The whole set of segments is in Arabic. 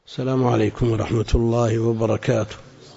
السلام عليكم ورحمة الله وبركاته.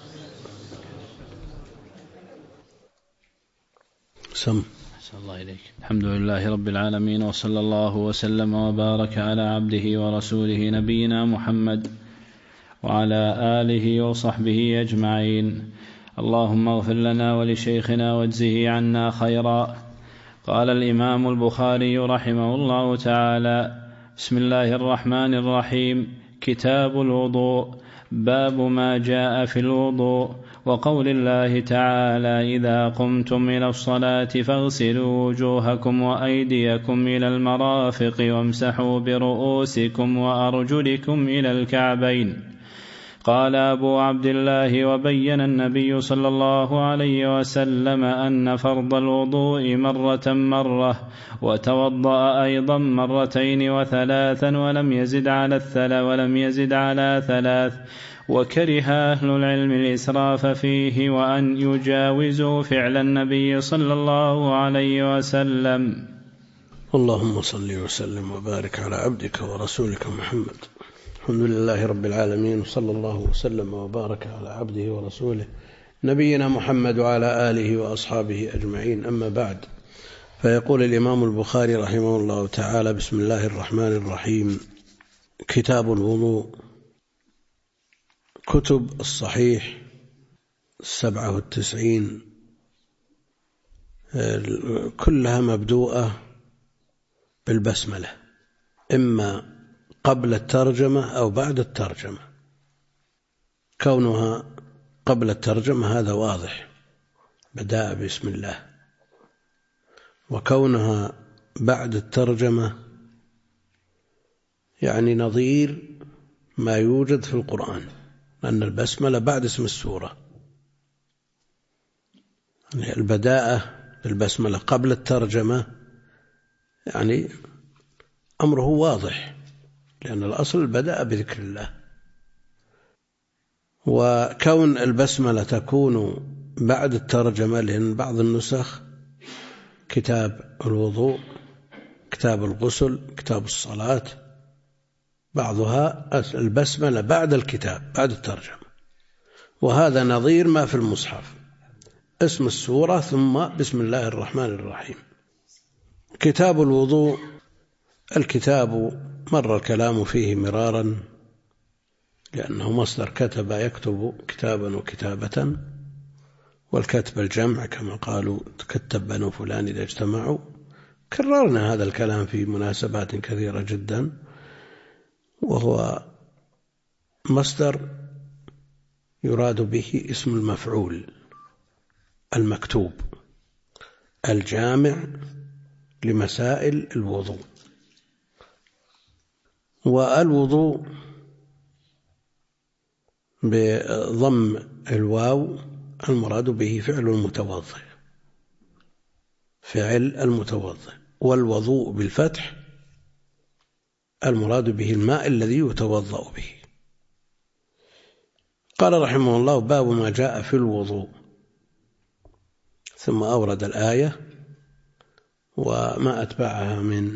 الله إليك. الحمد لله رب العالمين، وصلى الله وسلم وبارك على عبده ورسوله نبينا محمد وعلى آله وصحبه أجمعين. اللهم اغفر لنا ولشيخنا واجزه عنا خيرا. قال الإمام البخاري رحمه الله تعالى: بسم الله الرحمن الرحيم. كتاب الوضوء. باب ما جاء في الوضوء، وقول الله تعالى: إذا قمتم إلى الصلاة فاغسلوا وجوهكم وأيديكم إلى المرافق وامسحوا برؤوسكم وأرجلكم إلى الكعبين. قال أبو عبد الله: وبين النبي صلى الله عليه وسلم أن فرض الوضوء مرة، وتوضأ أيضا مرتين وثلاثا، ولم يزد على ثلاث. وكره أهل العلم الإسراف فيه، وأن يجاوزوا فعل النبي صلى الله عليه وسلم. اللهم صل وسلم وبارك على عبدك ورسولك محمد. الحمد لله رب العالمين، وصلى الله وسلم وبارك على عبده ورسوله نبينا محمد وعلى آله وأصحابه أجمعين. أما بعد، فيقول الإمام البخاري رحمه الله تعالى: بسم الله الرحمن الرحيم. كتاب الوضوء. كتب الصحيح 97 كلها مبدوءة بالبسملة، إما قبل الترجمة أو بعد الترجمة. كونها قبل الترجمة هذا واضح، بدأ بسم الله. وكونها بعد الترجمة يعني نظير ما يوجد في القرآن، لأن البسملة بعد اسم السورة. يعني البداءة بالبسملة قبل الترجمة يعني أمره واضح، لأن الأصل بدأ بذكر الله. وكون البسملة تكون بعد الترجمة، لأن بعض النسخ كتاب الوضوء، كتاب الغسل، كتاب الصلاة، بعضها البسملة بعد الكتاب بعد الترجمة، وهذا نظير ما في المصحف: اسم السورة ثم بسم الله الرحمن الرحيم. كتاب الوضوء. الكتاب مر الكلام فيه مرارا، لأنه مصدر كتب يكتب كتابا وكتابة، والكتب الجمع كما قالوا: تكتب بنو فلان إذا اجتمعوا. كررنا هذا الكلام في مناسبات كثيرة جدا، وهو مصدر يراد به اسم المفعول المكتوب الجامع لمسائل الوضوء. والوضوء بضم الواو المراد به فعل المتوضئ، فعل المتوضئ. والوضوء بالفتح المراد به الماء الذي يتوضأ به. قال رحمه الله: باب ما جاء في الوضوء. ثم أورد الآية وما أتبعها من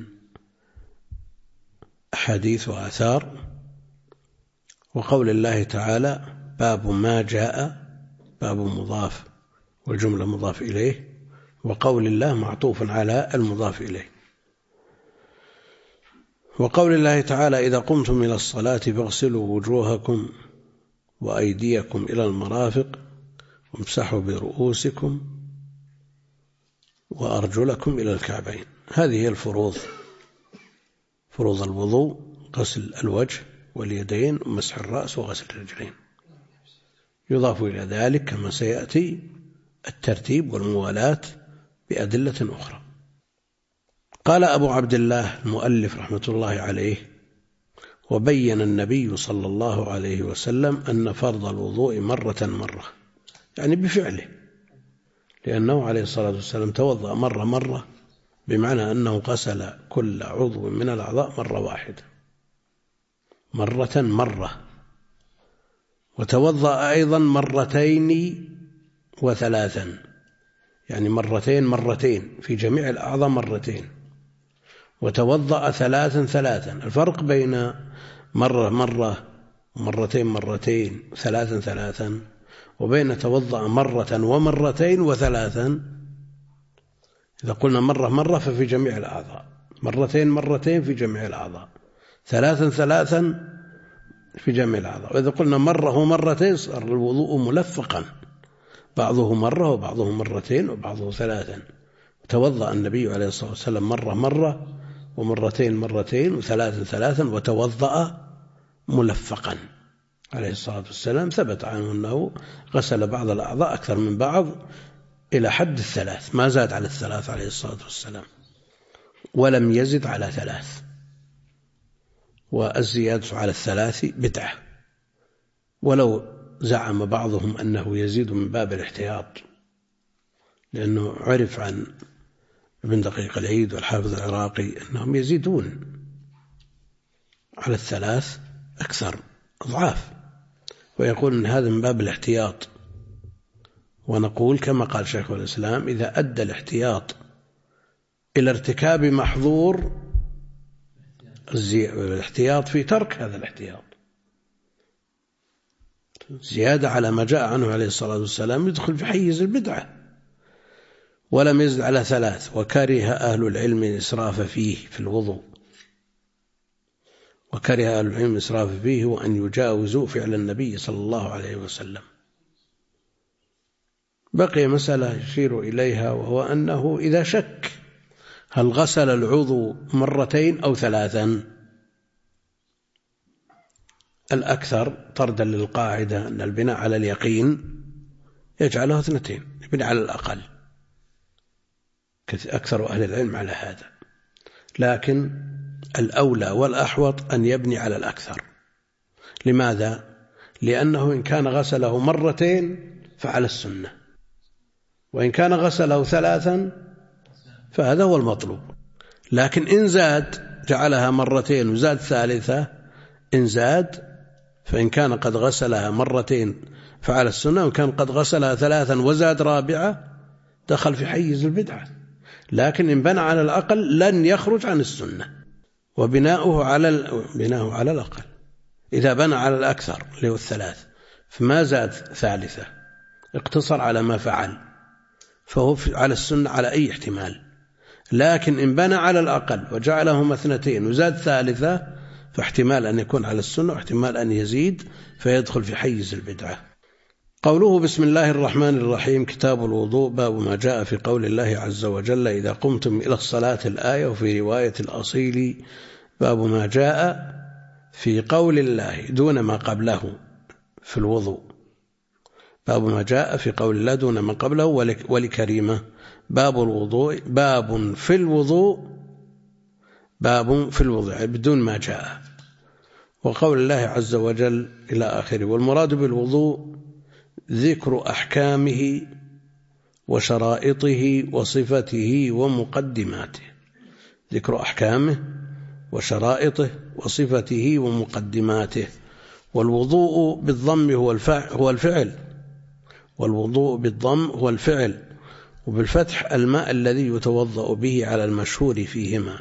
أحاديث وآثار، وقول الله تعالى: باب ما جاء، باب مضاف والجملة مضاف إليه، وقول الله معطوف على المضاف إليه. وقول الله تعالى: إذا قمتم إلى الصلاة فاغسلوا وجوهكم وأيديكم إلى المرافق وامسحوا برؤوسكم وأرجلكم إلى الكعبين. هذه هي الفروض، فروض الوضوء: غسل الوجه واليدين ومسح الرأس وغسل الرجلين. يضاف إلى ذلك كما سيأتي الترتيب والموالاة بأدلة أخرى. قال أبو عبد الله المؤلف رحمة الله عليه: وبين النبي صلى الله عليه وسلم أن فرض الوضوء مرة، يعني بفعله، لأنه عليه الصلاة والسلام توضأ مرة، بمعنى أنه غسل كل عضو من الأعضاء مرة واحدة، مرة. وتوضأ أيضا مرتين وثلاثا، يعني مرتين في جميع الأعضاء مرتين. وتوضأ ثلاثا. الفرق بين مرة مرتين مرتين، ثلاثا ثلاثا، وبين توضأ مرة ومرتين وثلاثا. إذا قلنا مرة مرة ففي جميع الأعضاء، مرتين مرتين في جميع الأعضاء، ثلاثا ثلاثا في جميع الأعضاء. وإذا قلنا مرة ومرتين صار الوضوء ملفقا، بعضه مرة وبعضه مرتين وبعضه ثلاثا. توضأ النبي عليه الصلاة والسلام مرة مرة ومرتين مرتين وثلاثا ثلاثا، وتوضأ ملفقا عليه الصلاة والسلام. ثبت عنه أنه غسل بعض الأعضاء أكثر من بعض إلى حد الثلاث، ما زاد على الثلاث عليه الصلاة والسلام، ولم يزد على ثلاث. والزيادة على الثلاث بدعة، ولو زعم بعضهم أنه يزيد من باب الاحتياط، لأنه عرف عن ابن دقيق العيد والحافظ العراقي أنهم يزيدون على الثلاث أكثر أضعاف، ويقول أن هذا من باب الاحتياط. ونقول كما قال شيخ الإسلام: إذا أدى الاحتياط إلى ارتكاب محظور، الاحتياط في ترك هذا الاحتياط. زيادة على ما جاء عنه عليه الصلاة والسلام يدخل في حيز البدعة. ولم يزد على ثلاث. وكره أهل العلم الإسراف فيه في الوضوء، وكره أهل العلم الإسراف فيه وأن يجاوزوا فعل النبي صلى الله عليه وسلم. بقي مسألة يشير إليها، وهو أنه إذا شك هل غسل العضو مرتين أو ثلاثا، الأكثر طردا للقاعدة أن البناء على اليقين يجعله اثنتين، يبني على الأقل، أكثر أهل العلم على هذا. لكن الأولى والأحوط أن يبني على الأكثر. لماذا؟ لأنه إن كان غسله مرتين فعلى السنة، وإن كان غسله ثلاثا فهذا هو المطلوب. لكن إن زاد جعلها مرتين وزاد ثالثة، إن زاد فإن كان قد غسلها مرتين فعلى السنة، وإن كان قد غسلها ثلاثا وزاد رابعة دخل في حيز البدعة. لكن إن بنى على الأقل لن يخرج عن السنة، وبناؤه على الأقل. إذا بنى على الأكثر اللي هو الثلاث فما زاد ثالثة، اقتصر على ما فعل، فهو على السنة على أي احتمال. لكن إن بنى على الأقل وجعلهما اثنتين وزاد ثالثة، فاحتمال أن يكون على السنة واحتمال أن يزيد فيدخل في حيز البدعة. قوله بسم الله الرحمن الرحيم. كتاب الوضوء. باب ما جاء في قول الله عز وجل: إذا قمتم إلى الصلاة، الآية. وفي رواية الأصيل: باب ما جاء في قول الله دون ما قبله في الوضوء. باب ما جاء في قول الله دون ما قبله. ولكريمة: باب الوضوء، باب في الوضوء، باب في الوضوء بدون ما جاء. وقول الله عز وجل إلى آخره. والمراد بالوضوء ذكر أحكامه وشرائطه وصفته ومقدماته. ذكر أحكامه وشرائطه وصفته ومقدماته. والوضوء بالضم هو الفعل، والوضوء بالضم هو الفعل، وبالفتح الماء الذي يتوضأ به على المشهور فيهما.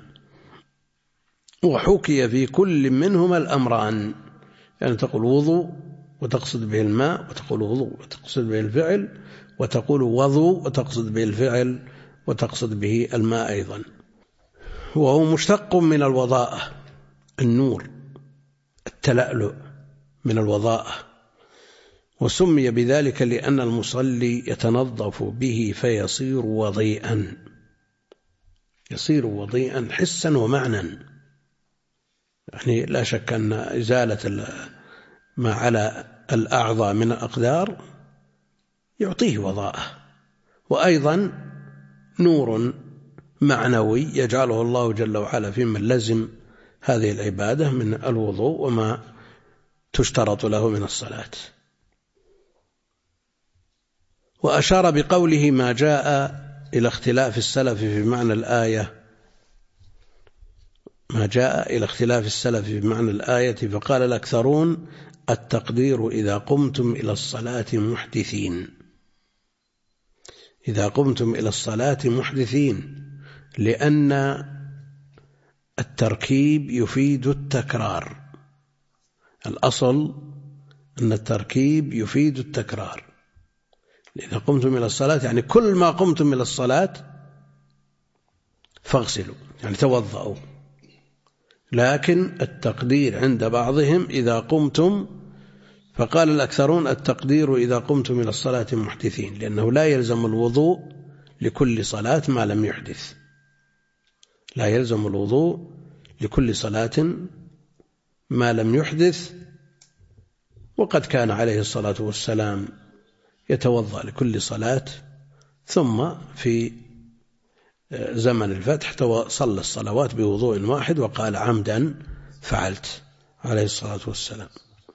وحكي في كل منهما الأمران، يعني تقول وضوء وتقصد به الماء، وتقول وضوء وتقصد به الفعل، وتقول وضوء وتقصد به الفعل وتقصد به الماء أيضا. وهو مشتق من الوضاءة، النور، التلألؤ من الوضاءة. وسمي بذلك لأن المصلي يتنظف به فيصير وضيئا، يصير وضيئا حسا ومعنى. يعني لا شك أن إزالة ما على الأعضاء من الأقدار يعطيه وضاءة، وأيضا نور معنوي يجعله الله جل وعلا في من لزم هذه العبادة من الوضوء وما تشترط له من الصلاة. وأشار بقوله ما جاء إلى اختلاف السلف في معنى الآية، ما جاء إلى اختلاف السلف في معنى الآية، فقال الأكثرون: التقدير إذا قمتم إلى الصلاة محدثين. إذا قمتم إلى الصلاة محدثين، لأن التركيب يفيد التكرار. الأصل أن التركيب يفيد التكرار. إذا قمتم إلى الصلاة يعني كل ما قمتم إلى الصلاة فاغسلوا، يعني توضأوا. لكن التقدير عند بعضهم إذا قمتم، فقال الأكثرون التقدير إذا قمتم إلى الصلاة محدثين، لأنه لا يلزم الوضوء لكل صلاة ما لم يحدث، لا يلزم الوضوء لكل صلاة ما لم يحدث. وقد كان عليه الصلاة والسلام يتوضأ لكل صلاة، ثم في زمن الفتح صلى الصلوات بوضوء واحد وقال عمدا فعلت عليه الصلاة والسلام.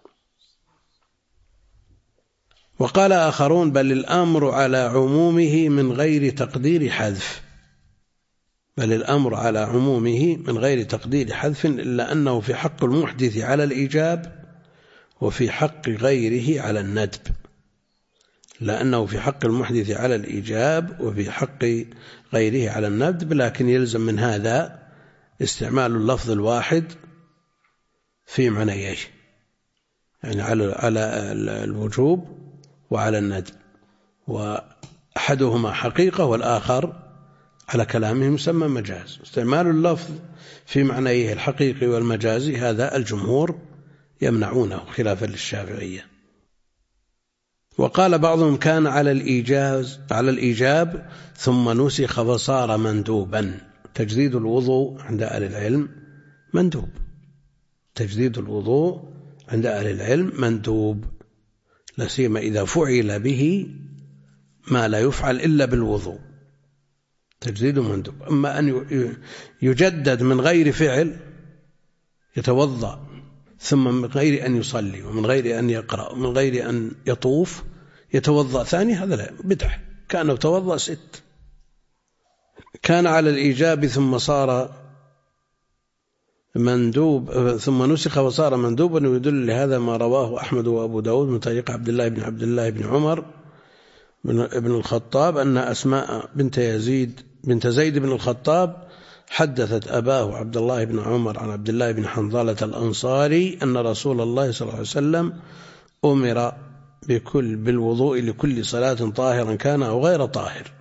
وقال آخرون بل الأمر على عمومه من غير تقدير حذف، بل الأمر على عمومه من غير تقدير حذف، إلا أنه في حق المحدث على الإيجاب وفي حق غيره على الندب، لأنه في حق المحدث على الإيجاب وفي حق غيره على الندب. لكن يلزم من هذا استعمال اللفظ الواحد في معنيه، يعني على الوجوب وعلى الندب، وأحدهما حقيقة والآخر على كلامهم يسمى مجاز. استعمال اللفظ في معنيه الحقيقي والمجازي هذا الجمهور يمنعونه خلافا للشافعية. وقال بعضهم كان على الإيجاب ثم نسخ فصار مندوبا. تجديد الوضوء عند أهل العلم مندوب، تجديد الوضوء عند أهل العلم مندوب، لا سيما إذا فعل به ما لا يفعل إلا بالوضوء، تجديد مندوب. أما أن يجدد من غير فعل، يتوضأ ثم من غير أن يصلي ومن غير أن يقرأ ومن غير أن يطوف يتوضأ ثاني، هذا لا، بدعة، كأنه توضأ 6. كان على الإيجاب ثم صار مندوب، ثم نسخ وصار مندوبا. ويدل لهذا ما رواه أحمد وأبو داود من طريق عبد الله بن عمر بن الخطاب أن أسماء بنت زيد بن الخطاب حدثت أباه عبد الله بن عمر عن عبد الله بن حنظلة الأنصاري أن رسول الله صلى الله عليه وسلم أمر بالوضوء لكل صلاة طاهرا كان أو غير طاهر،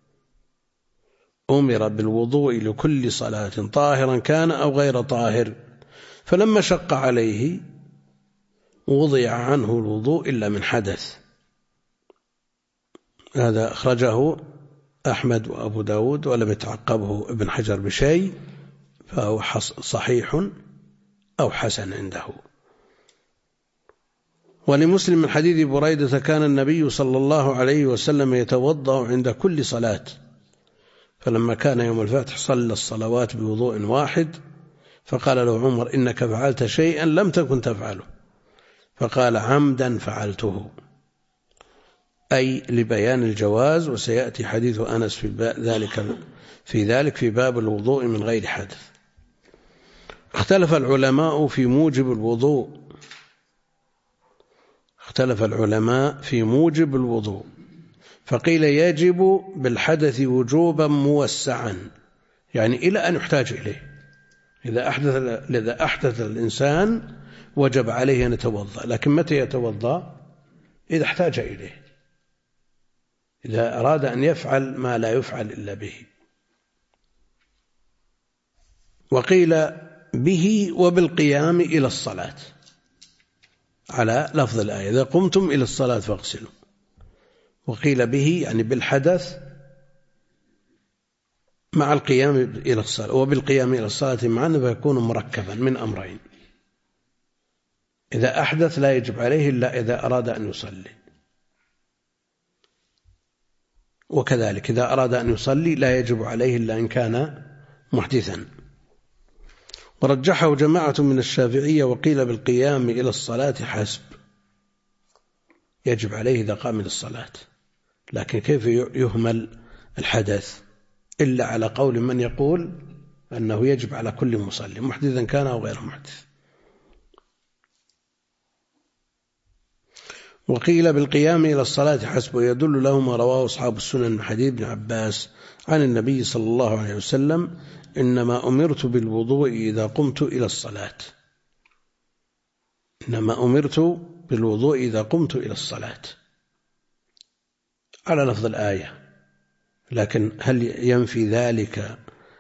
أمر بالوضوء لكل صلاة طاهرا كان أو غير طاهر، فلما شق عليه وضع عنه الوضوء إلا من حدث. هذا أخرجه أحمد وأبو داود ولم يتعقبه ابن حجر بشيء، فهو صحيح أو حسن عنده. ولمسلم من حديث بريدة كان النبي صلى الله عليه وسلم يتوضأ عند كل صلاة، فلما كان يوم الفتح صلى الصلوات بوضوء واحد، فقال له عمر إنك فعلت شيئا لم تكن تفعله، فقال عمدا فعلته، أي لبيان الجواز. وسيأتي حديث أنس في ذلك في باب الوضوء من غير حدث. اختلف العلماء في موجب الوضوء، فقيل يجب بالحدث وجوبا موسعا، يعني إلى أن يحتاج إليه. إذا أحدث الإنسان وجب عليه أن يتوضأ، لكن متى يتوضأ؟ إذا احتاج إليه، إذا أراد أن يفعل ما لا يفعل إلا به. وقيل به وبالقيام إلى الصلاة على لفظ الآية إذا قمتم إلى الصلاة فاغسلوا. وقيل به يعني بالحدث مع القيام إلى الصلاة، وبالقيام إلى الصلاة معا فيكون مركبا من أمرين: إذا أحدث لا يجب عليه إلا إذا أراد أن يصلي، وكذلك إذا أراد أن يصلي لا يجب عليه إلا إن كان محدثا. ورجحه جماعة من الشافعية، وقيل بالقيام إلى الصلاة حسب، يجب عليه إذا قام إلى الصلاة، لكن كيف يهمل الحدث إلا على قول من يقول أنه يجب على كل مصلي محدثا كان أو غير محدث. وقيل بالقيام إلى الصلاة حسب، ويدل له ما رواه أصحاب السنن من حديث ابن عباس عن النبي صلى الله عليه وسلم: إنما أمرت بالوضوء إذا قمت إلى الصلاة. إنما أمرت بالوضوء إذا قمت إلى الصلاة على لفظ الآية، لكن هل ينفي ذلك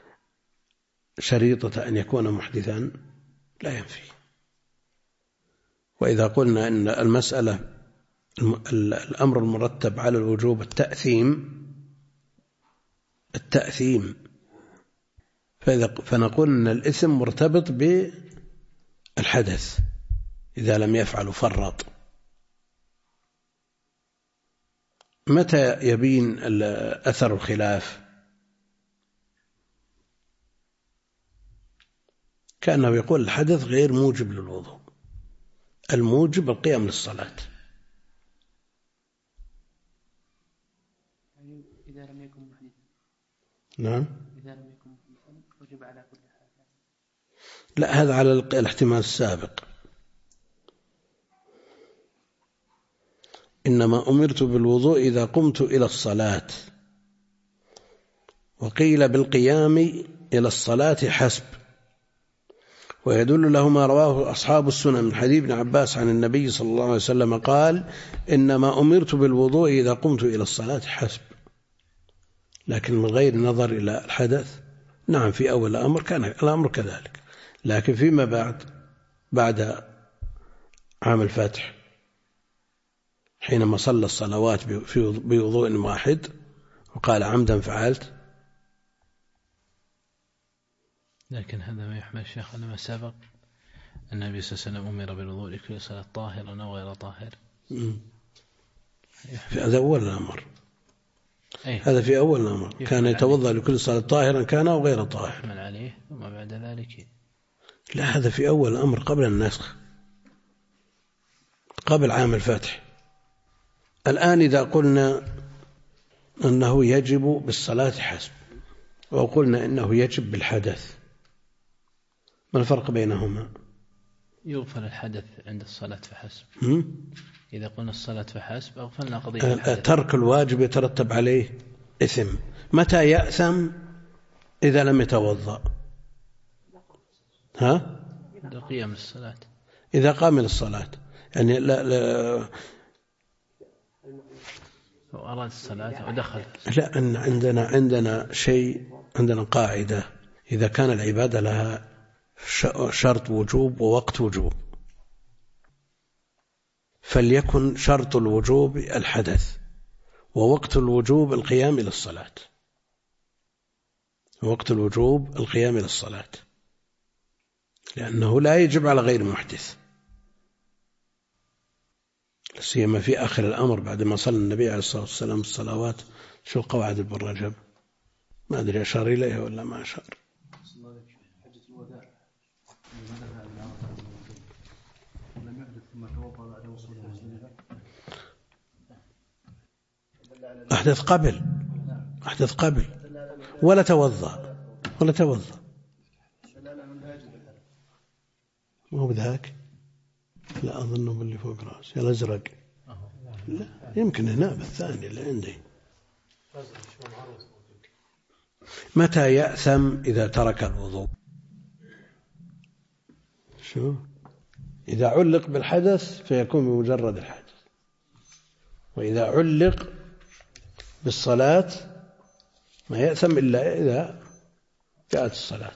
شريطة أن يكون محدثا؟ لا ينفي. وإذا قلنا أن المسألة الأمر المرتب على الوجوب التأثيم، فنقول أن الإثم مرتبط بالحدث إذا لم يفعل فرط. متى يبين أثر الخلاف؟ كأنه يقول الحدث غير موجب للوضوء، الموجب القيام للصلاة. إذا لم يكن محدثا. نعم. إذا لم يكن محدثا وجب على كل حال. لا، هذا على الاحتمال السابق. إنما أمرت بالوضوء إذا قمت إلى الصلاة، وقيل بالقيام إلى الصلاة حسب. ويدل له ما رواه أصحاب السنن من حديث ابن عباس عن النبي صلى الله عليه وسلم قال: إنما أمرت بالوضوء إذا قمت إلى الصلاة حسب. لكن من غير نظر إلى الحدث. نعم، في أول الأمر كان الأمر كذلك، لكن فيما بعد عام الفتح حينما صلى الصلوات بوضوء واحد وقال عمدا فعلت. لكن هذا ما يحمل الشيخ أن ما سبق النبي صلى الله عليه وسلم أمر بالوضوء لكل صلاة طاهرا أو غير طاهر. هذا أول الأمر. هذا في أول الأمر كان يتوضأ لكل صلاة طاهرا كان أو غير طاهر. يحمل عليه وما بعد ذلك. لا، هذا في أول الأمر قبل النسخ، قبل عام الفتح. الآن إذا قلنا أنه يجب بالصلاة حسب، وقلنا أنه يجب بالحدث، ما الفرق بينهما؟ يغفل الحدث عند الصلاة فحسب. إذا قلنا الصلاة فحسب أغفلنا قضية الحدث. ترك الواجب يترتب عليه إثم. متى يأثم؟ إذا لم يتوضأ. قيام الصلاة. إذا قام للصلاة يعني لا أراد الصلاة ودخل. لا، عندنا شيء، عندنا قاعدة: إذا كان العبادة لها شرط وجوب ووقت وجوب، فليكن شرط الوجوب الحدث، ووقت الوجوب القيام إلى الصلاة. وقت الوجوب القيام إلى الصلاة، لأنه لا يجب على غير محدث، سيما في آخر الأمر بعد ما صلى النبي عليه الصلاة والسلام الصلوات. شو قواعد ابن رجب؟ ما أدري أشار إليها ولا ما أشار. أحدث قبل ولا توضأ مو بذاك. لا أظنه باللي فوق رأسي الأزرق. لا، يمكن هنا بالثاني اللي عندي. متى يأثم؟ إذا ترك الوضوء. شو؟ إذا علق بالحدث فيكون بمجرد الحدث، وإذا علق بالصلاة ما يأثم إلا إذا جاءت الصلاة.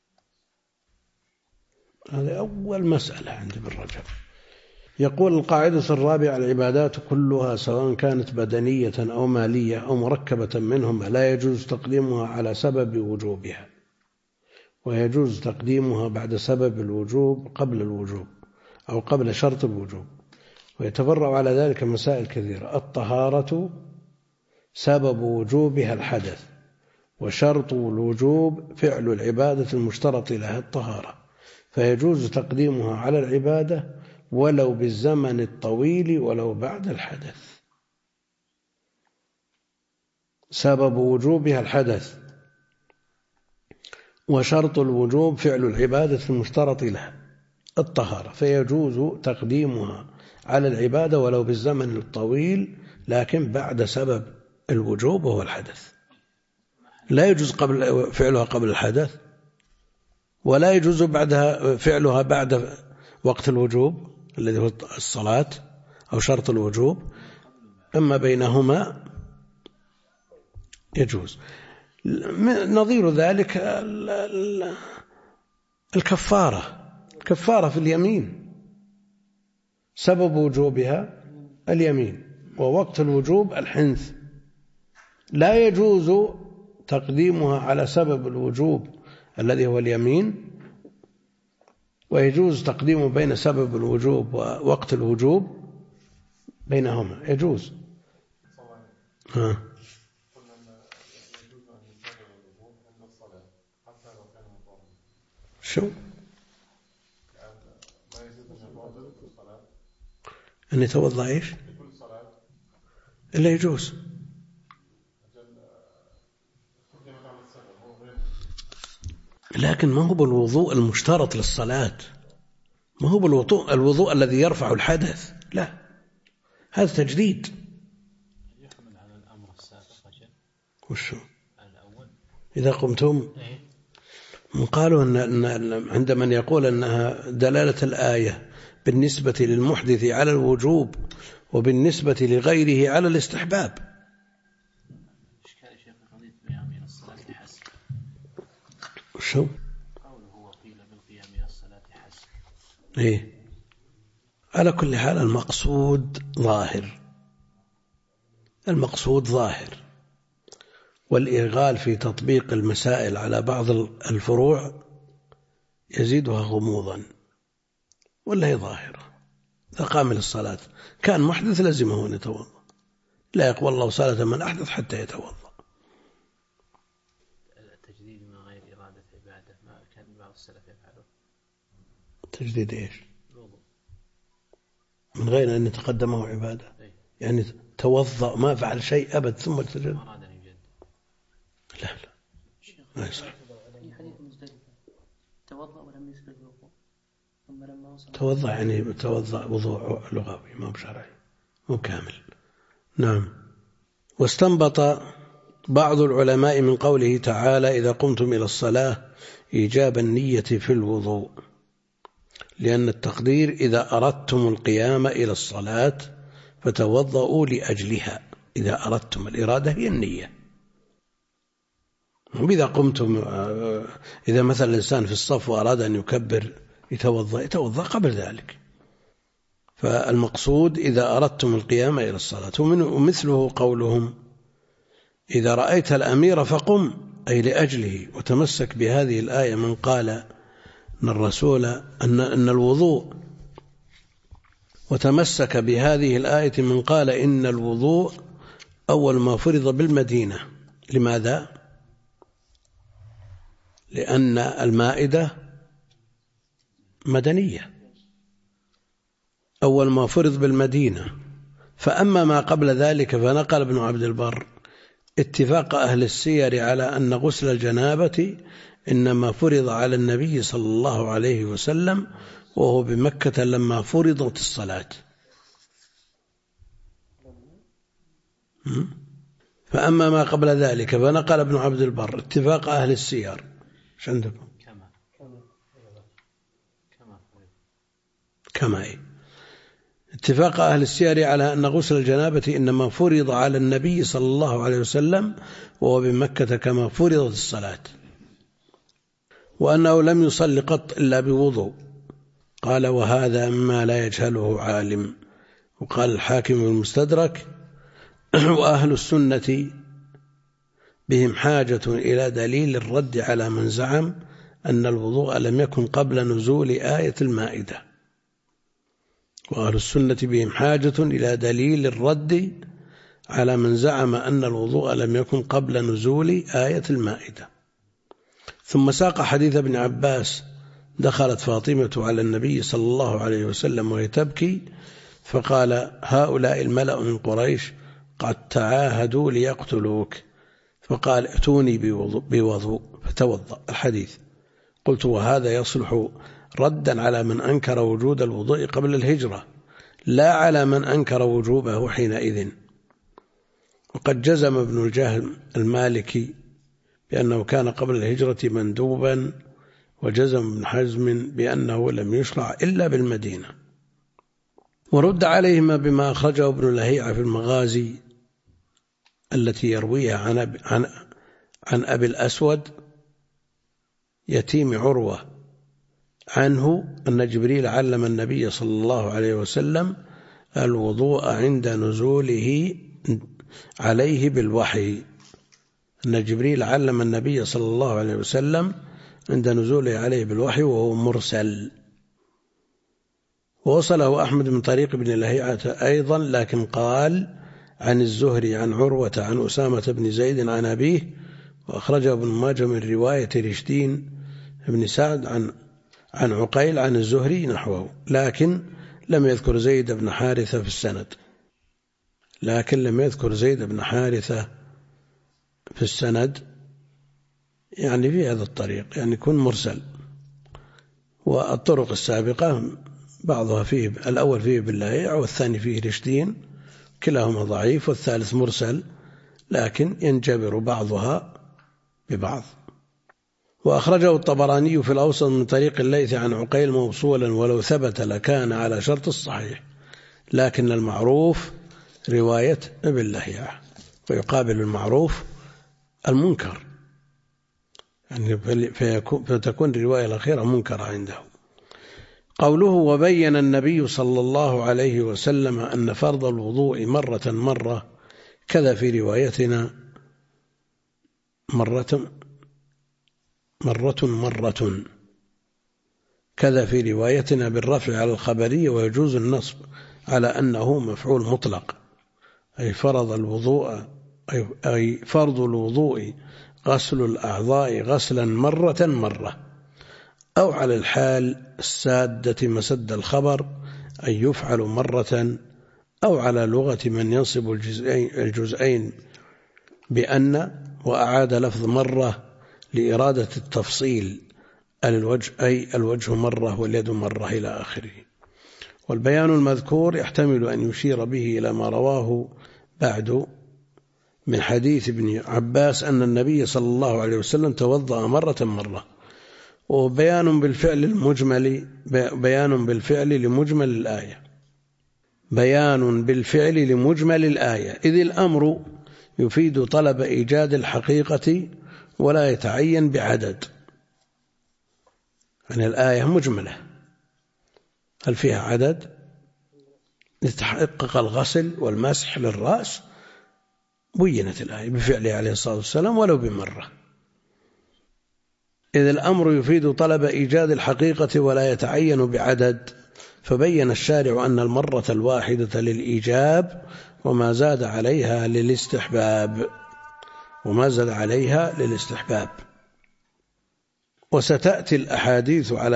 هذه أول مسألة عند ابن رجب. يقول: القاعدة الرابعة: العبادات كلها سواء كانت بدنية أو مالية أو مركبة منهما لا يجوز تقديمها على سبب وجوبها، ويجوز تقديمها بعد سبب الوجوب قبل الوجوب أو قبل شرط الوجوب، ويتفرع على ذلك مسائل كثيرة. الطهارة سبب وجوبها الحدث، وشرط الوجوب فعل العبادة المشترط لها الطهارة، فيجوز تقديمها على العبادة ولو بالزمن الطويل ولو بعد الحدث. سبب وجوبها الحدث، وشرط الوجوب فعل العبادة المشترط لها الطهارة، فيجوز تقديمها على العبادة ولو بالزمن الطويل لكن بعد سبب الوجوب وهو الحدث. لا يجوز فعلها قبل الحدث، ولا يجوز فعلها بعد وقت الوجوب الذي هو الصلاة أو شرط الوجوب، أما بينهما يجوز. نظير ذلك الكفارة في اليمين، سبب وجوبها اليمين، ووقت الوجوب الحنث، لا يجوز تقديمها على سبب الوجوب الذي هو اليمين، ويجوز تقديمه بين سبب الوجوب ووقت الوجوب، بينهما يجوز. شو أن يتوضأ إيش؟ إلا يجوز. لكن ما هو بالوضوء المشترط للصلاة، ما هو بالوضوء الذي يرفع الحدث، لا، هذا تجديد. يحمل على الأمر السابق. وشو الأول إذا قمتم، قالوا أن عند من يقول أنها دلالة الآية بالنسبة للمحدث على الوجوب وبالنسبة لغيره على الاستحباب. إشكال شيخ قضية القيام إلى الصلاة حسب. وشو قوله وقيل بالقيام إلى الصلاة حسب. إيه، على كل حال المقصود ظاهر، والإرغال في تطبيق المسائل على بعض الفروع يزيدها غموضا، ولا هي ظاهرة. إذا قام للصلاة كان محدث لزمه أن يتوضأ، لا يقبل الله صلاة من أحدث حتى يتوضأ. التجديد من غير إرادة عبادة ما كان بعض السلف يفعله. تجديد إيش؟ الوضوء من غير أن يتقدمه عبادة، يعني توضأ ما فعل شيء أبد ثم تجدد. أراد أن يجدد. لا ما يصح. في حديث مزدلفة توضأ ولم يسبق الوضوء، ثم لما وصل توضأ يعني توضأ وضوء لغوي ما بشرعي مو كامل. نعم. واستنبط بعض العلماء من قوله تعالى إذا قمتم إلى الصلاة إيجاب النية في الوضوء، لأن التقدير إذا أردتم القيام إلى الصلاة فتوضؤوا لأجلها. إذا أردتم، الإرادة هي النية. إذا قمتم، إذا مثلا الإنسان في الصف وأراد أن يكبر يتوضأ قبل ذلك. فالمقصود إذا أردتم القيام إلى الصلاة. ومثله قولهم إذا رأيت الأمير فقم، أي لأجله. وتمسك بهذه الآية من قال أن الرسول أن الوضوء، وتمسك بهذه الآية من قال إن الوضوء أول ما فرض بالمدينة. لماذا؟ لأن المائدة مدنية، أول ما فرض بالمدينة. فأما ما قبل ذلك فنقل ابن عبد البر اتفاق أهل السير على أن غسل الجنابة إنما فرض على النبي صلى الله عليه وسلم وهو بمكة لما فرضت الصلاة. فأما ما قبل ذلك فنقل ابن عبد البر اتفاق أهل السير. ايش عندكم؟ كما اتفاق أهل السير على أن غسل الجنابة إنما فرض على النبي صلى الله عليه وسلم وهو بمكة كما فرضت الصلاة، وأنه لم يصل قط إلا بوضوء. قال وهذا مما لا يجهله عالم. وقال الحاكم المستدرك وأهل السنة بهم حاجة إلى دليل الرد على من زعم أن الوضوء لم يكن قبل نزول آية المائدة. وأهل السنة بهم حاجة إلى دليل الرد على من زعم أن الوضوء لم يكن قبل نزول آية المائدة. ثم ساق حديث ابن عباس دخلت فاطمة على النبي صلى الله عليه وسلم وهي تبكي فقال هؤلاء الملأ من قريش قد تعاهدوا ليقتلوك، فقال ائتوني بوضوء فتوضأ. الحديث. قلت وهذا يصلح ردا على من أنكر وجود الوضوء قبل الهجرة، لا على من أنكر وجوبه حينئذ. وقد جزم ابن الجهم المالكي بأنه كان قبل الهجرة مندوبا، وجزم ابن حزم بأنه لم يشرع إلا بالمدينة. ورد عليهما بما أخرجه ابن لهيعة في المغازي التي يرويها عن أبي الأسود يتيم عروة عنه أن جبريل علم النبي صلى الله عليه وسلم الوضوء عند نزوله عليه بالوحي، أن جبريل علم النبي صلى الله عليه وسلم عند نزوله عليه بالوحي وهو مرسل. ووصله أحمد من طريق ابن لهيعة أيضا، لكن قال عن الزهري عن عروة عن أسامة بن زيد عن أبيه، وأخرجه ابن ماجه من رواية رشدين بن سعد عن عقيل عن الزهري نحوه، لكن لم يذكر زيد بن حارثة في السند، يعني في هذا الطريق، يعني يكون مرسل. والطرق السابقة بعضها فيه الأول فيه باللهيع والثاني فيه رشدين، كلاهما ضعيف، والثالث مرسل لكن ينجبر بعضها ببعض. وأخرجه الطبراني في الأوسط من طريق الليث عن عقيل موصولا، ولو ثبت لكان على شرط الصحيح، لكن المعروف رواية ابن لهيعة، ويقابل المعروف المنكر، يعني فتكون الرواية الأخيرة منكرة عنده. قوله وبين النبي صلى الله عليه وسلم أن فرض الوضوء مرة كذا في روايتنا مرة كذا في روايتنا بالرفع على الخبرية، ويجوز النصب على أنه مفعول مطلق، أي فرض الوضوء غسل الأعضاء غسلا مرة، أو على الحال السادة مسد الخبر أن يفعل مرة، أو على لغة من ينصب الجزئين بأن وأعاد لفظ مرة لإرادة التفصيل الوجه، أي الوجه مرة واليد مرة إلى آخره. والبيان المذكور يحتمل أن يشير به إلى ما رواه بعد من حديث ابن عباس أن النبي صلى الله عليه وسلم توضأ مرة، وبيان بالفعل لمجمل الآية، إذ الأمر يفيد طلب إيجاد الحقيقة ولا يتعين بعدد. يعني الآية مجملة، هل فيها عدد لتحقق الغسل والمسح للرأس؟ بينت الآية بفعله عليه الصلاة والسلام ولو بمرة. إذ الأمر يفيد طلب إيجاد الحقيقة ولا يتعين بعدد، فبين الشارع أن المرة الواحدة للإيجاب وما زاد عليها للاستحباب. وستأتي الأحاديث على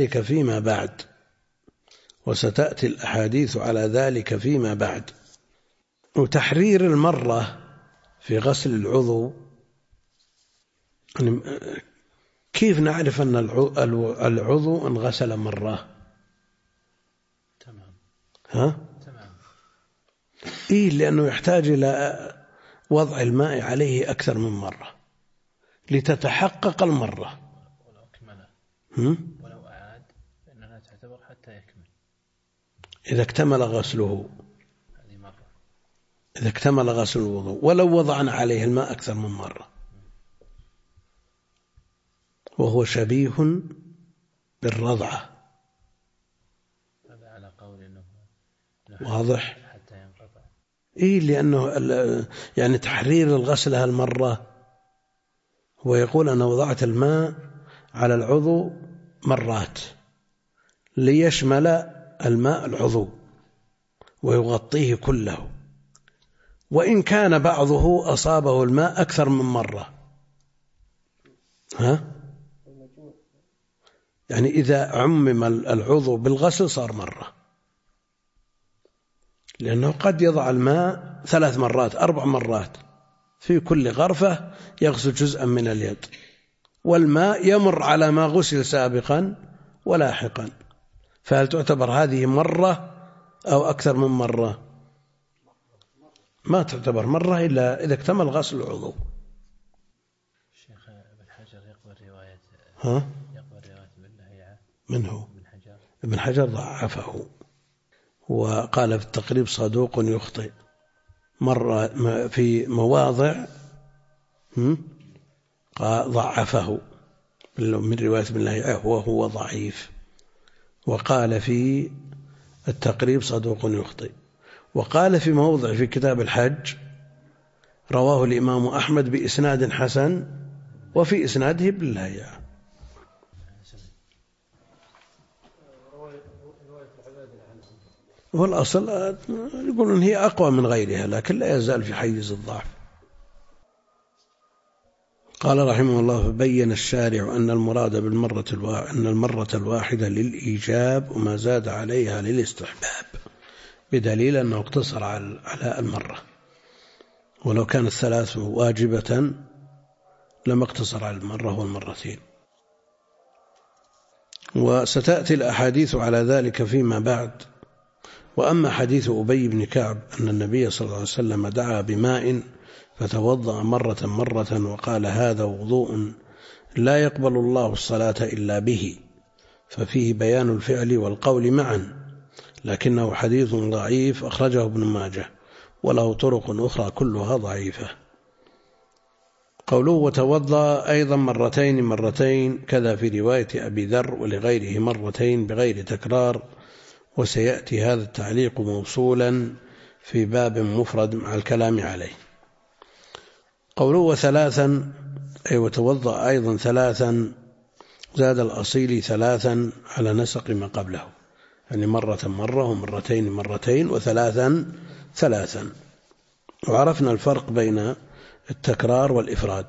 ذلك فيما بعد. وتحرير المرة في غسل العضو، كيف نعرف أن العضو انغسل مرة؟ تمام. لأنه يحتاج إلى وضع الماء عليه أكثر من مرة لتتحقق المرة. ولو أعاد فإنها تعتبر حتى يكمل. إذا اكتمل غسل الوضوء، ولو وضعنا عليه الماء أكثر من مرة، وهو شبيه بالرضعة. هذا على قول أنه واضح حتى ينقطع. لأنه يعني تحرير الغسلة المرة، هو يقول أنا وضعت الماء على العضو مرات ليشمل الماء العضو ويغطيه كله، وإن كان بعضه أصابه الماء أكثر من مرة. يعني إذا عمم العضو بالغسل صار مرة، لأنه قد يضع الماء 3 مرات 4 مرات في كل غرفة يغسل جزءا من اليد، والماء يمر على ما غسل سابقا ولاحقا، فهل تعتبر هذه مرة أو أكثر من مرة؟ ما تعتبر مرة إلا إذا اكتمل غسل العضو. الشيخ ابن حجر يقبل رواية ابن لهيعة. من هو؟ ابن حجر ضعفه، وقال في التقريب صدوق يخطئ، مرة في مواضع ضعفه من رواية ابن لهيعة وهو ضعيف، وقال في التقريب صدوق يخطئ. وقال في موضع في كتاب الحج رواه الإمام أحمد بإسناد حسن وفي إسناده ابن لهيعة. والأصل يقولون هي أقوى من غيرها، لكن لا يزال في حيز الضعف. قال رحمه الله: فبين الشارع أن المراد أن المرة الواحدة للإيجاب وما زاد عليها للاستحباب، بدليل أنه اقتصر على المرة، ولو كانت 3 واجبة لما اقتصر على المرة والمرتين. وستأتي الأحاديث على ذلك فيما بعد. وأما حديث أبي بن كعب أن النبي صلى الله عليه وسلم دعا بماء فتوضأ مرة وقال: هذا وضوء لا يقبل الله الصلاة إلا به، ففيه بيان الفعل والقول معا، لكنه حديث ضعيف أخرجه ابن ماجه وله طرق أخرى كلها ضعيفة. قوله وتوضأ أيضا مرتين كذا في رواية أبي ذر ولغيره مرتين بغير تكرار، وسيأتي هذا التعليق موصولا في باب مفرد مع الكلام عليه. قوله وثلاثا أي وتوضأ أيضا 3، زاد الأصيل 3 على نسق ما قبله، يعني مرة ومرتين وثلاثا. وعرفنا الفرق بين التكرار والإفراد.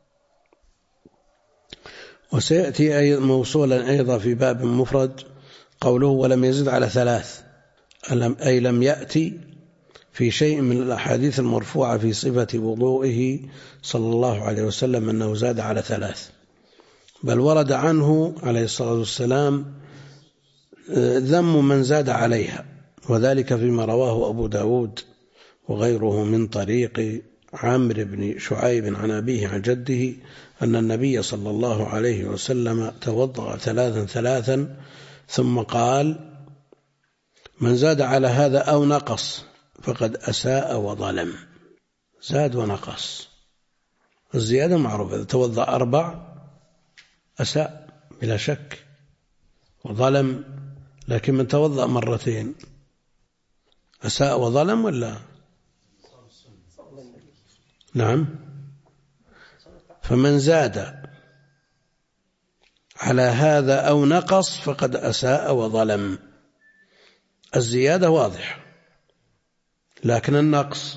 وسيأتي موصولا أيضا في باب مفرد قوله ولم يزد على 3، أي لم يأتي في شيء من الأحاديث المرفوعة في صفة وضوئه صلى الله عليه وسلم أنه زاد على 3، بل ورد عنه عليه الصلاة والسلام ذم من زاد عليها، وذلك فيما رواه أبو داود وغيره من طريق عمرو بن شعيب عن أبيه عن جده أن النبي صلى الله عليه وسلم توضأ 3 ثم قال: من زاد على هذا أو نقص فقد أساء وظلم. زاد ونقص، الزيادة معروفة، إذا توضأ 4 أساء بلا شك وظلم، لكن من توضأ 2 أساء وظلم ولا؟ نعم. فمن زاد على هذا أو نقص فقد أساء وظلم. الزيادة واضح، لكن النقص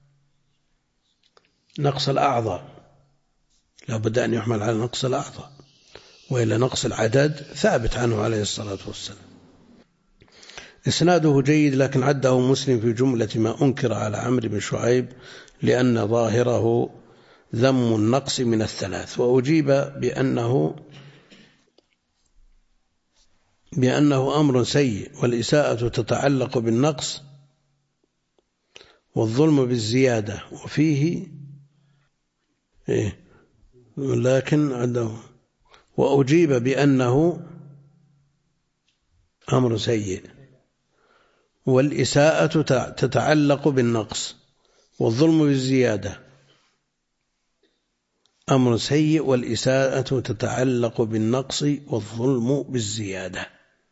نقص الأعضاء لا بد أن يحمل على نقص الأعضاء، وإلا نقص العدد ثابت عنه عليه الصلاة والسلام. إسناده جيد، لكن عده مسلم في جملة ما أنكر على عمرو بن شعيب لأن ظاهره ذم النقص من 3، وأجيب بأنه أمر سيء، والإساءة تتعلق بالنقص والظلم بالزيادة، وفيه لكن عنده. وأجيب بأنه أمر سيء، والإساءة تتعلق بالنقص والظلم بالزيادة. أمر سيء والإساءة تتعلق بالنقص والظلم بالزيادة.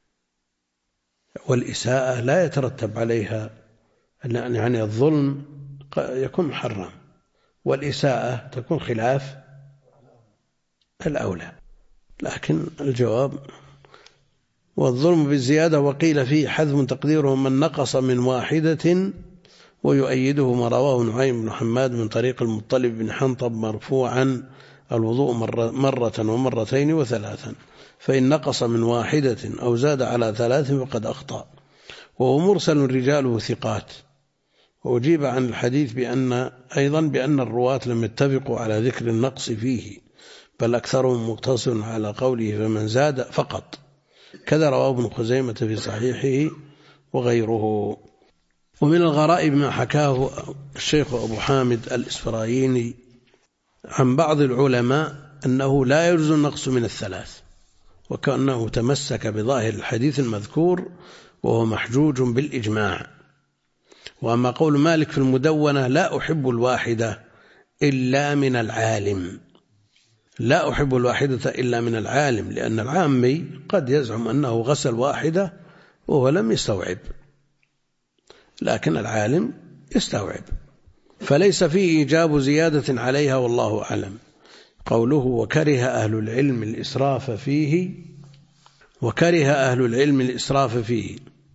والإساءة لا يترتب عليها، يعني الظلم يكون محرم، والإساءة تكون خلاف الأولى، لكن الجواب والظلم بالزيادة. وقيل فيه حذف تقديره من نقص من 1، ويؤيده ما رواه نعيم بن حماد من طريق المطلب بن حنطب مرفوعا: الوضوء مرة ومرتين و3، فإن نقص من 1 أو زاد على 3 فقد أخطأ، وهو مرسل رجاله ثقات. وأجيب عن الحديث أيضا بأن الرواة لم يتفقوا على ذكر النقص فيه، بل أكثرهم مقتصر على قوله فمن زاد فقط، كذا رواه ابن خزيمة في صحيحه وغيره. ومن الغرائب ما حكاه الشيخ أبو حامد الإسفرايني عن بعض العلماء أنه لا يجوز النقص من 3، وكأنه تمسك بظاهر الحديث المذكور وهو محجوج بالإجماع. وأما قول مالك في المدونة لا أحب الواحدة إلا من العالم، لا أحب الواحدة إلا من العالم، لأن العامي قد يزعم أنه غسل واحدة وهو لم يستوعب، لكن العالم يستوعب، فليس فيه إيجاب زيادة عليها والله أعلم. قوله وكره أهل العلم الإسراف فيه، وكره أهل العلم الإسراف فيه،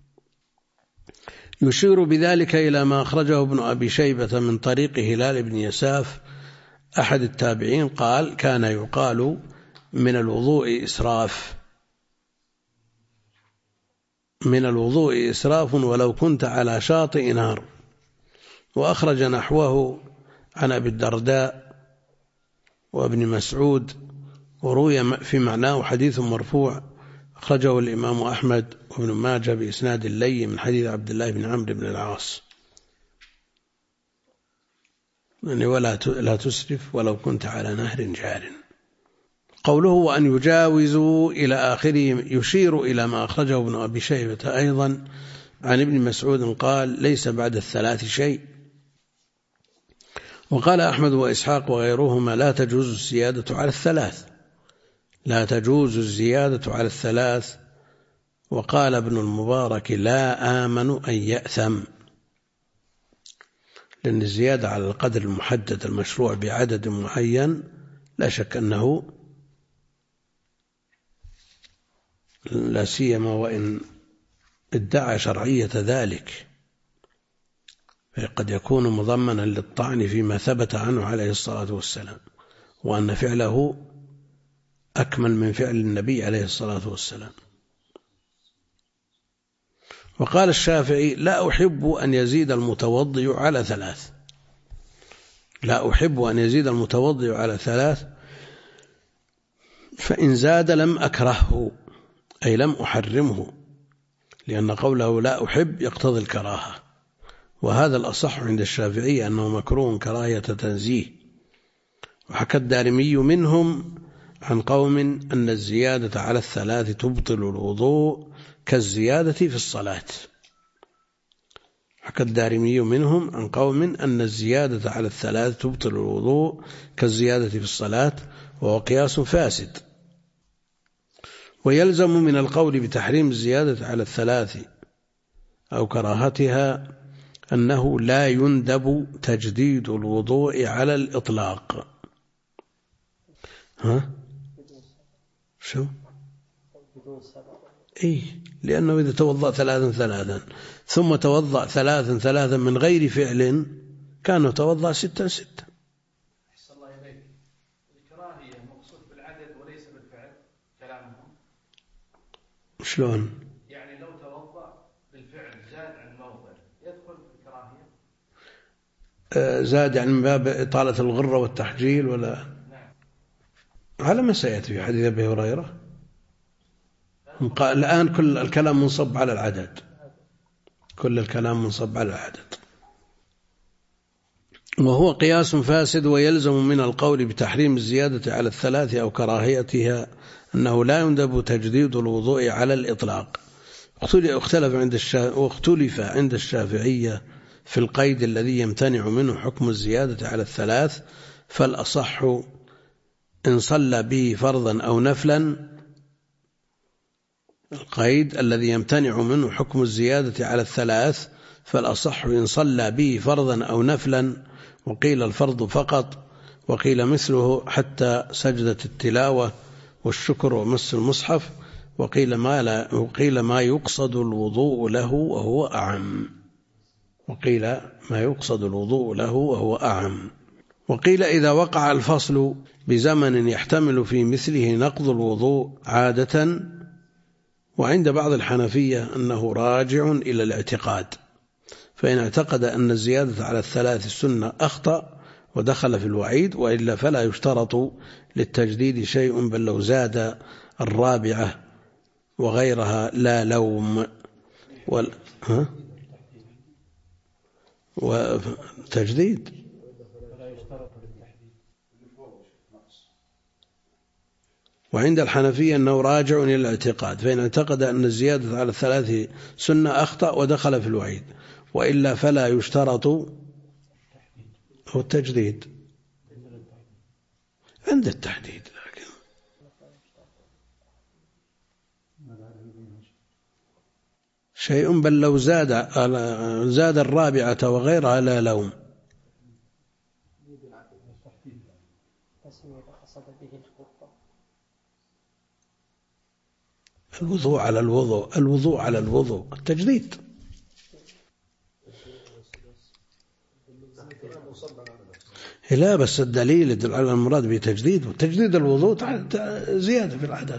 يشير بذلك إلى ما أخرجه ابن أبي شيبة من طريق هلال بن يساف أحد التابعين قال كان يقال من الوضوء إسراف، من الوضوء إسراف ولو كنت على شاطئ نهر. وأخرج نحوه عن أبي الدرداء وابن مسعود، وروي في معناه حديث مرفوع أخرجه الإمام أحمد وابن ماجه بإسناد لين من حديث عبد الله بن عمرو بن العاص، يعني لا تسرف ولو كنت على نهر جار. قوله وأن يجاوزوا إلى آخره يشير إلى ما أخرجه ابن أبي شيبة أيضا عن ابن مسعود قال ليس بعد الثلاث شيء. وقال أحمد وإسحاق وغيرهما لا تجوز الزيادة على الثلاث، لا تجوز الزيادة على الثلاث. وقال ابن المبارك لا آمن أن يأثم، لأن الزيادة على القدر المحدد المشروع بعدد معين لا شك أنه لا سيما وإن ادعى شرعية ذلك، فقد يكون مضمنا للطعن فيما ثبت عنه عليه الصلاة والسلام، وأن فعله أكمل من فعل النبي عليه الصلاة والسلام. وقال الشافعي لا أحب أن يزيد المتوضئ على ثلاث، لا أحب أن يزيد المتوضئ على ثلاث، فإن زاد لم أكرهه أي لم أحرمه، لأن قوله لا أحب يقتضي الكراهة، وهذا الأصح عند الشافعي أنه مكروه كراهية تنزيه. وحكى الدارمي منهم عن قوم أن الزيادة على الثلاث تبطل الوضوء كالزيادة في الصلاة. حكى الدارمي منهم عن قوم أن الزيادة على الثلاث تبطل الوضوء كالزيادة في الصلاة، وهو قياس فاسد. ويلزم من القول بتحريم الزيادة على الثلاث أو كراهتها أنه لا يندب تجديد الوضوء على الإطلاق. ها؟ شو؟ إيه، لأنه إذا توضأ ثلاثا ثلاثا ثم توضأ ثلاثا ثلاثا من غير فعل كان توضأ ستا ستا. أحسن الله إليك. الكراهية مقصود بالعدد وليس بالفعل كلامهم. شلون؟ يعني لو توضأ بالفعل زاد عن موضع يدخل في الكراهية؟ زاد يعني من باب إطالة الغرة والتحجيل ولا؟ نعم. على ما سيأتي في حديث أبي هريرة. الآن كل الكلام منصب على العدد، كل الكلام منصب على العدد، وهو قياس فاسد. ويلزم من القول بتحريم الزيادة على الثلاث أو كراهيتها أنه لا يندب تجديد الوضوء على الإطلاق. واختلف عند الشافعية في القيد الذي يمتنع منه حكم الزيادة على الثلاث، فالأصح إن صلى به فرضا أو نفلا، القيد الذي يمتنع منه حكم الزيادة على الثلاث فالأصح إن صلى به فرضا أو نفلا، وقيل الفرض فقط، وقيل مثله حتى سجدة التلاوة والشكر ومس المصحف، وقيل ما يقصد الوضوء له وهو أعم، وقيل ما يقصد الوضوء له وهو أعم. وقيل إذا وقع الفصل بزمن يحتمل في مثله نقض الوضوء عادة. وعند بعض الحنفية أنه راجع إلى الاعتقاد، فإن اعتقد أن الزيادة على الثلاث السنة أخطأ ودخل في الوعيد، وإلا فلا يشترط للتجديد شيء، بل لو زاد الرابعة وغيرها لا لوم. وتجديد وعند الحنفية أنه راجع إلى الاعتقاد، فإن اعتقد أن الزيادة على 3 سنة أخطأ ودخل في الوعيد، وإلا فلا يشترط هو التجديد عند التحديد. لكن شيء بل لو زاد الرابعة وغيرها لا لوم. الوضوء على الوضوء، الوضوء على الوضوء، التجديد. لا بس الدليل يدل على المراد بتجديد، وتجديد الوضوء زيادة في العدد.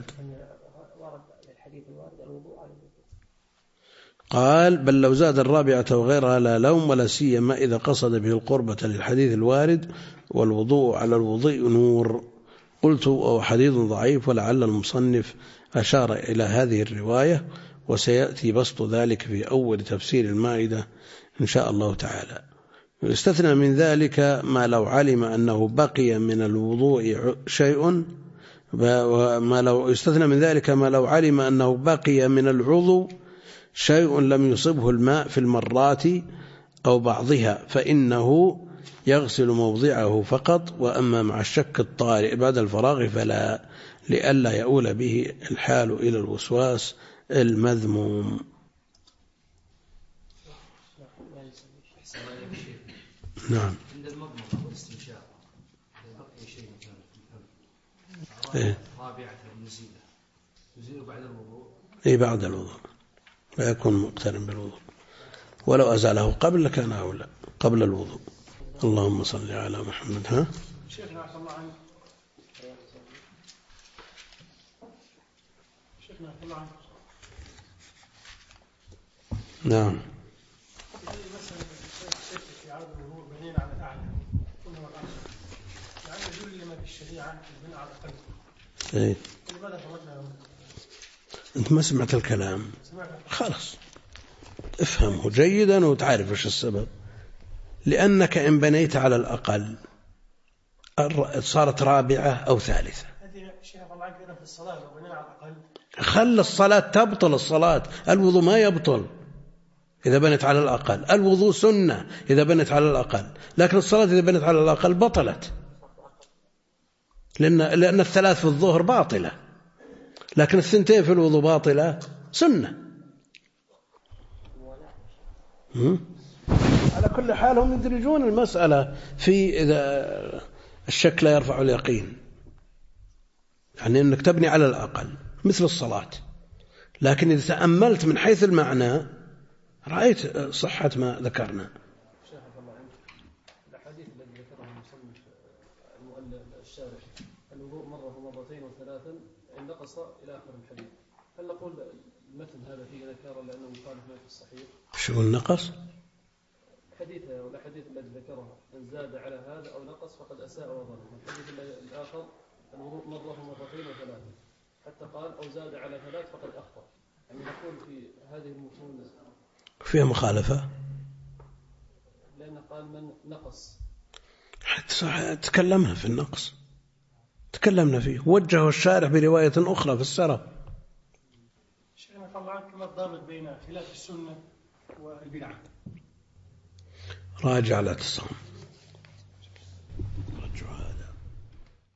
قال بل لو زاد الرابعة وغيرها لا لوم، ولا سيما إذا قصد به القربة للحديث الوارد، والوضوء على الوضوء نور. قلت وهو حديث ضعيف، ولعل المصنف أشار إلى هذه الرواية، وسيأتي بسط ذلك في أول تفسير المائدة إن شاء الله تعالى. يستثنى من ذلك ما لو علم أنه بقي من الوضوء شيء، يستثنى من ذلك ما لو علم أنه بقي من العضو شيء لم يصبه الماء في المرات أو بعضها، فإنه يغسل موضعه فقط، وأما مع الشك الطارئ بعد الفراغ فلا، لئلا يؤول به الحال إلى الوسواس المذموم. نعم. عند المضمضة والاستنشاق بقي شيء في الفم رابعة يزيل بعد الوضوء. بعد الوضوء، لا يكون مقترن بالوضوء، ولو أزاله قبل لكان أولى قبل الوضوء. اللهم صل على محمد. شيخنا عفى الله عنك، شيخنا عفى الله عنك. نعم. في عرض الوضوء بنين على الأعلى كله الأعلى، لأن جل ما في الشريعة البناء على الأقل. لماذا فرقنا؟ أنت ما سمعت الكلام، خلاص افهمه جيدا وتعرف ايش السبب. لأنك إن بنيت على الأقل صارت رابعة أو ثالثة. هذه شيخ الله عنك في الصلاة لو بنينا على الأقل خل الصلاة تبطل. الصلاة الوضوء ما يبطل إذا بنت على الأقل، الوضوء سنة إذا بنت على الأقل، لكن الصلاة إذا بنت على الأقل بطلت، لأن 3 في الظهر باطلة، لكن 2 في الوضوء باطلة سنة. على كل حال هم يدرجون المسألة في إذا الشك لا يرفع اليقين، يعني أنك تبني على الأقل مثل الصلاة، لكن إذا تأملت من حيث المعنى رأيت صحة ما ذكرنا. شيخ الله عنك، الحديث الذي ذكره المصنف الشارح الوضوء مرة ومرتين وثلاثا إن نقص إلى آخر الحديث، هل نقول المتن هذا فيه نكارة لأنه مخالف ما في الصحيح؟ شو النقص؟ حديثه ولا حديث الذي ذكره من زاد على هذا أو نقص فقد أساء وظلم. الحديث الآخر الوضوء مرة ومرتين وثلاثا، حتى قال أو زاد على 3 فقد أخطأ، يعني نقول في هذه المتون فيها مخالفة، لأنه قال من نقص. تكلمنا في النقص، تكلمنا فيه، وجهه الشارح برواية أخرى في السرف. شيخنا طبعا كما الضابط بين خلاف السنة والبدعة. راجع الاعتصام.